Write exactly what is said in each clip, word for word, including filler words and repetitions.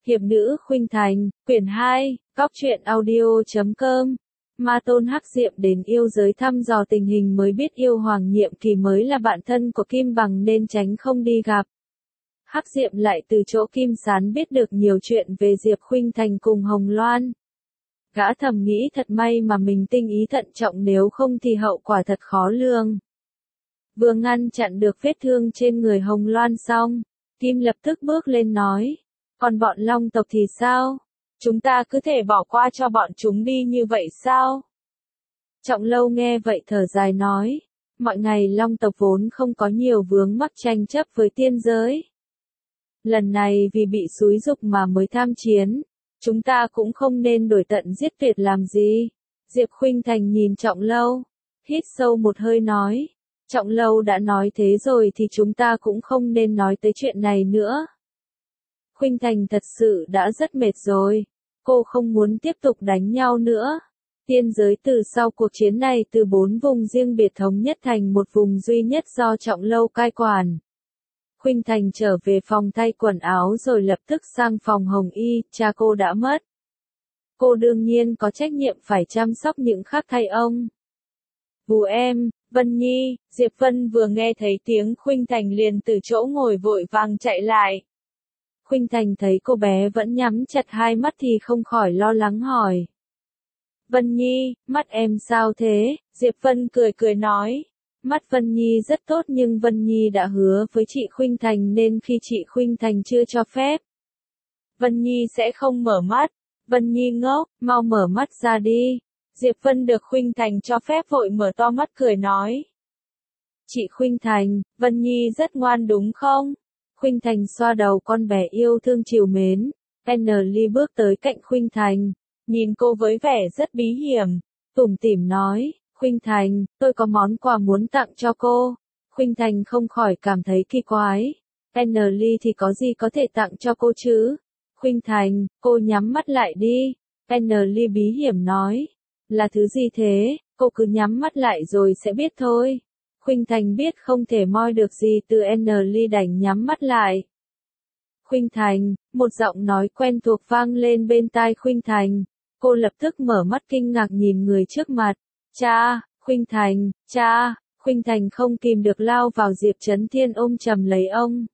Hiệp nữ Khuynh Thành, quyển hai, góc truyện audio chấm com. Ma Tôn Hắc Diệm đến yêu giới thăm dò tình hình mới biết yêu Hoàng Nhiệm Kỳ mới là bạn thân của Kim Bằng nên tránh không đi gặp. Hắc Diệm lại từ chỗ Kim Sán biết được nhiều chuyện về Diệp Khuynh Thành cùng Hồng Loan. Gã thầm nghĩ thật may mà mình tinh ý thận trọng, nếu không thì hậu quả thật khó lường. Vừa ngăn chặn được vết thương trên người Hồng Loan xong, Kim lập tức bước lên nói. Còn bọn Long tộc thì sao? Chúng ta cứ thể bỏ qua cho bọn chúng đi như vậy sao? Trọng Lâu nghe vậy thở dài nói. Mọi ngày Long tộc vốn không có nhiều vướng mắc tranh chấp với tiên giới. Lần này vì bị xúi dục mà mới tham chiến. Chúng ta cũng không nên đổi tận giết tuyệt làm gì. Diệp Khuynh Thành nhìn Trọng Lâu. Hít sâu một hơi nói. Trọng Lâu đã nói thế rồi thì chúng ta cũng không nên nói tới chuyện này nữa. Khuynh Thành thật sự đã rất mệt rồi. Cô không muốn tiếp tục đánh nhau nữa. Tiên giới từ sau cuộc chiến này từ bốn vùng riêng biệt thống nhất thành một vùng duy nhất do Trọng Lâu cai quản. Khuynh Thành trở về phòng thay quần áo rồi lập tức sang phòng Hồng Y, cha cô đã mất. Cô đương nhiên có trách nhiệm phải chăm sóc những khác thay ông. Vú em, Vân Nhi, Diệp Vân vừa nghe thấy tiếng Khuynh Thành liền từ chỗ ngồi vội vàng chạy lại. Khuynh Thành thấy cô bé vẫn nhắm chặt hai mắt thì không khỏi lo lắng hỏi. Vân Nhi, mắt em sao thế? Diệp Vân cười cười nói. Mắt Vân Nhi rất tốt nhưng Vân Nhi đã hứa với chị Khuynh Thành nên khi chị Khuynh Thành chưa cho phép, Vân Nhi sẽ không mở mắt. Vân Nhi ngốc, mau mở mắt ra đi. Diệp Vân được Khuynh Thành cho phép vội mở to mắt cười nói. Chị Khuynh Thành, Vân Nhi rất ngoan đúng không? Khuynh Thành xoa đầu con bé yêu thương trìu mến. N Ly bước tới cạnh Khuynh Thành, nhìn cô với vẻ rất bí hiểm, tủm tỉm nói, Khuynh Thành, tôi có món quà muốn tặng cho cô. Khuynh Thành không khỏi cảm thấy kỳ quái. N Ly thì có gì có thể tặng cho cô chứ? Khuynh Thành, cô nhắm mắt lại đi. N Ly bí hiểm nói, là thứ gì thế? Cô cứ nhắm mắt lại rồi sẽ biết thôi. Khuynh Thành biết không thể moi được gì từ N Ly đành nhắm mắt lại. Khuynh Thành, một giọng nói quen thuộc vang lên bên tai Khuynh Thành. Cô lập tức mở mắt kinh ngạc nhìn người trước mặt. Cha, Khuynh Thành, cha, Khuynh Thành không kìm được lao vào Diệp Chấn Thiên ôm chầm lấy ông.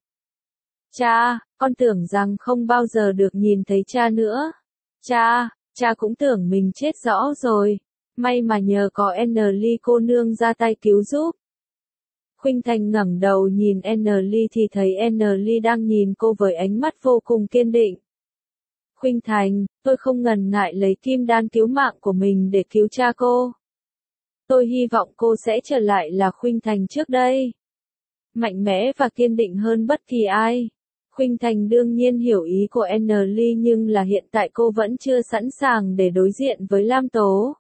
Cha, con tưởng rằng không bao giờ được nhìn thấy cha nữa. Cha, cha cũng tưởng mình chết rõ rồi. May mà nhờ có N Ly cô nương ra tay cứu giúp. Khuynh Thành ngẩng đầu nhìn N Ly thì thấy N Ly đang nhìn cô với ánh mắt vô cùng kiên định. Khuynh Thành, tôi không ngần ngại lấy kim đan cứu mạng của mình để cứu cha cô. Tôi hy vọng cô sẽ trở lại là Khuynh Thành trước đây. Mạnh mẽ và kiên định hơn bất kỳ ai. Khuynh Thành đương nhiên hiểu ý của N Ly nhưng là hiện tại cô vẫn chưa sẵn sàng để đối diện với Lam Tố.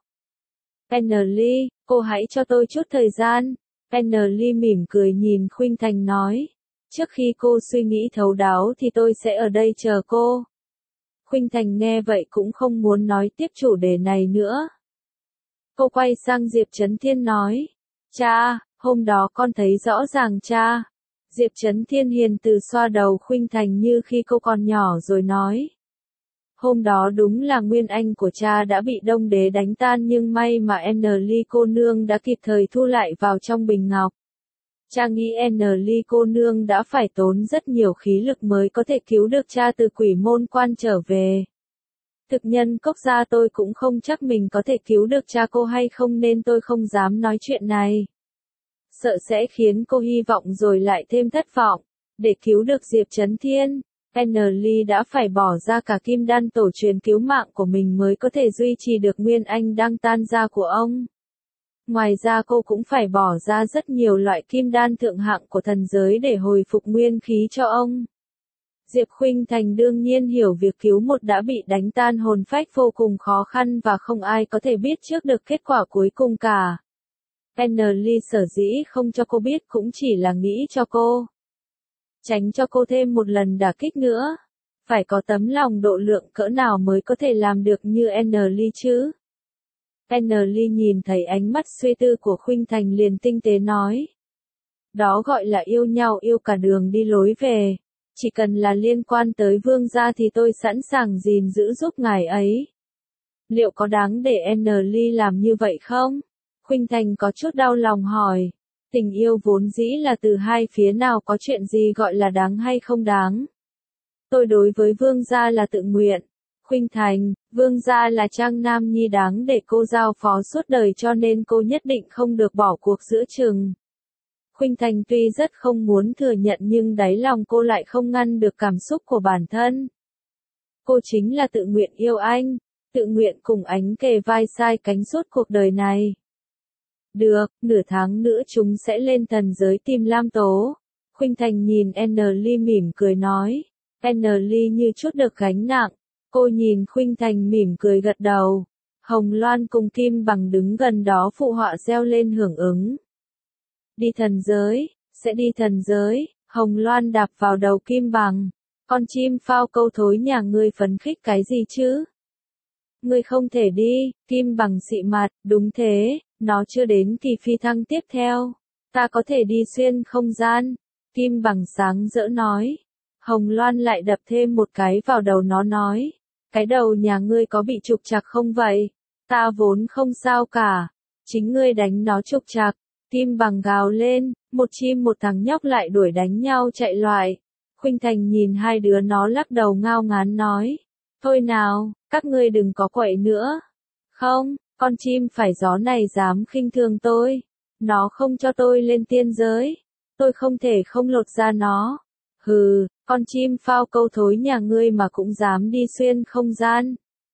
N Ly, cô hãy cho tôi chút thời gian. N Ly mỉm cười nhìn Khuynh Thành nói. Trước khi cô suy nghĩ thấu đáo thì tôi sẽ ở đây chờ cô. Khuynh Thành nghe vậy cũng không muốn nói tiếp chủ đề này nữa. Cô quay sang Diệp Chấn Thiên nói. Cha, hôm đó con thấy rõ ràng cha. Diệp Chấn Thiên hiền từ xoa đầu Khuynh Thành như khi cô còn nhỏ rồi nói. Hôm đó đúng là nguyên anh của cha đã bị Đông Đế đánh tan nhưng may mà N Ly cô nương đã kịp thời thu lại vào trong bình ngọc. Cha nghĩ N Ly cô nương đã phải tốn rất nhiều khí lực mới có thể cứu được cha từ quỷ môn quan trở về. Thực nhân cốc gia tôi cũng không chắc mình có thể cứu được cha cô hay không nên tôi không dám nói chuyện này. Sợ sẽ khiến cô hy vọng rồi lại thêm thất vọng. Để cứu được Diệp Chấn Thiên, N Ly đã phải bỏ ra cả kim đan tổ truyền cứu mạng của mình mới có thể duy trì được nguyên anh đang tan ra của ông. Ngoài ra cô cũng phải bỏ ra rất nhiều loại kim đan thượng hạng của thần giới để hồi phục nguyên khí cho ông. Diệp Khuynh Thành đương nhiên hiểu việc cứu một đã bị đánh tan hồn phách vô cùng khó khăn và không ai có thể biết trước được kết quả cuối cùng cả. N Ly sở dĩ không cho cô biết cũng chỉ là nghĩ cho cô. Tránh cho cô thêm một lần đả kích nữa. Phải có tấm lòng độ lượng cỡ nào mới có thể làm được như N Ly chứ? N Ly nhìn thấy ánh mắt suy tư của Khuynh Thành liền tinh tế nói. Đó gọi là yêu nhau yêu cả đường đi lối về. Chỉ cần là liên quan tới Vương gia thì tôi sẵn sàng gìn giữ giúp ngài ấy. Liệu có đáng để Enly làm như vậy không? Khuynh Thành có chút đau lòng hỏi. Tình yêu vốn dĩ là từ hai phía, nào có chuyện gì gọi là đáng hay không đáng. Tôi đối với Vương gia là tự nguyện. Khuynh Thành, Vương gia là Trang Nam Nhi đáng để cô giao phó suốt đời, cho nên cô nhất định không được bỏ cuộc giữa chừng. Khuynh Thành tuy rất không muốn thừa nhận nhưng đáy lòng cô lại không ngăn được cảm xúc của bản thân. Cô chính là tự nguyện yêu anh, tự nguyện cùng anh kề vai sai cánh suốt cuộc đời này. Được, nửa tháng nữa chúng sẽ lên thần giới tìm Lam Tố. Khuynh Thành nhìn Enly mỉm cười nói. Enly như chút được gánh nặng. Cô nhìn Khuynh Thành mỉm cười gật đầu. Hồng Loan cùng Kim Bằng đứng gần đó phụ họa reo lên hưởng ứng. Đi thần giới, sẽ đi thần giới. Hồng Loan đạp vào đầu Kim Bằng. Con chim phao câu thối nhà ngươi phấn khích cái gì chứ? Ngươi không thể đi. Kim Bằng xị mặt. Đúng thế, nó chưa đến kỳ phi thăng tiếp theo. Ta có thể đi xuyên không gian. Kim Bằng sáng rỡ nói. Hồng Loan lại đập thêm một cái vào đầu nó nói. Cái đầu nhà ngươi có bị trục trặc không vậy? Ta vốn không sao cả. Chính ngươi đánh nó trục trặc. Kim Bằng gào lên, một chim một thằng nhóc lại đuổi đánh nhau chạy loại. Khuynh Thành nhìn hai đứa nó lắc đầu ngao ngán nói. Thôi nào, các ngươi đừng có quậy nữa. Không, con chim phải gió này dám khinh thường tôi. Nó không cho tôi lên tiên giới. Tôi không thể không lột ra nó. Hừ, con chim phao câu thối nhà ngươi mà cũng dám đi xuyên không gian.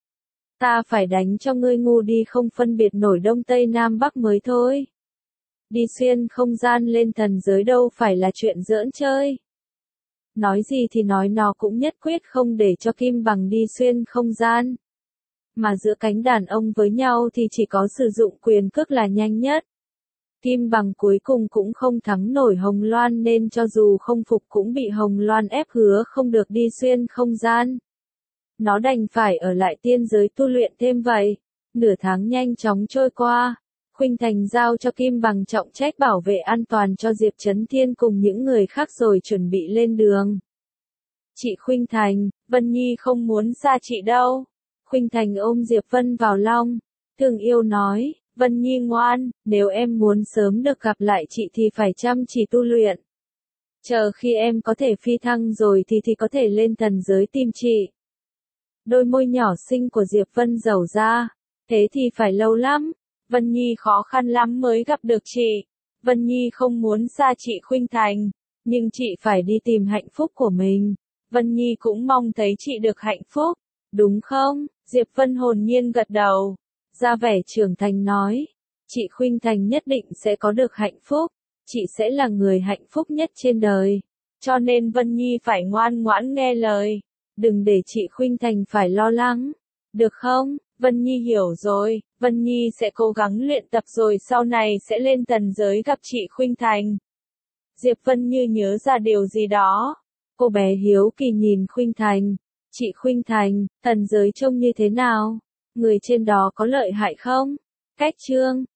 Ta phải đánh cho ngươi ngu đi không phân biệt nổi đông tây nam bắc mới thôi. Đi xuyên không gian lên thần giới đâu phải là chuyện giỡn chơi. Nói gì thì nói, nó cũng nhất quyết không để cho Kim Bằng đi xuyên không gian. Mà giữa cánh đàn ông với nhau thì chỉ có sử dụng quyền cước là nhanh nhất. Kim Bằng cuối cùng cũng không thắng nổi Hồng Loan nên cho dù không phục cũng bị Hồng Loan ép hứa không được đi xuyên không gian. Nó đành phải ở lại tiên giới tu luyện thêm vậy. Nửa tháng nhanh chóng trôi qua. Khuynh Thành giao cho Kim Bằng trọng trách bảo vệ an toàn cho Diệp Chấn Thiên cùng những người khác rồi chuẩn bị lên đường. Chị Khuynh Thành, Vân Nhi không muốn xa chị đâu. Khuynh Thành ôm Diệp Vân vào lòng. Thương yêu nói, Vân Nhi ngoan, nếu em muốn sớm được gặp lại chị thì phải chăm chỉ tu luyện. Chờ khi em có thể phi thăng rồi thì thì có thể lên thần giới tìm chị. Đôi môi nhỏ xinh của Diệp Vân dẩu ra. Thế thì phải lâu lắm. Vân Nhi khó khăn lắm mới gặp được chị. Vân Nhi không muốn xa chị Khuynh Thành. Nhưng chị phải đi tìm hạnh phúc của mình. Vân Nhi cũng mong thấy chị được hạnh phúc. Đúng không? Diệp Vân hồn nhiên gật đầu. Ra vẻ trưởng thành nói. Chị Khuynh Thành nhất định sẽ có được hạnh phúc. Chị sẽ là người hạnh phúc nhất trên đời. Cho nên Vân Nhi phải ngoan ngoãn nghe lời. Đừng để chị Khuynh Thành phải lo lắng. Được không? Vân Nhi hiểu rồi. Vân Nhi sẽ cố gắng luyện tập rồi sau này sẽ lên thần giới gặp chị Khuynh Thành. Diệp Vân như nhớ ra điều gì đó. Cô bé hiếu kỳ nhìn Khuynh Thành. Chị Khuynh Thành, thần giới trông như thế nào? Người trên đó có lợi hại không? Cách chương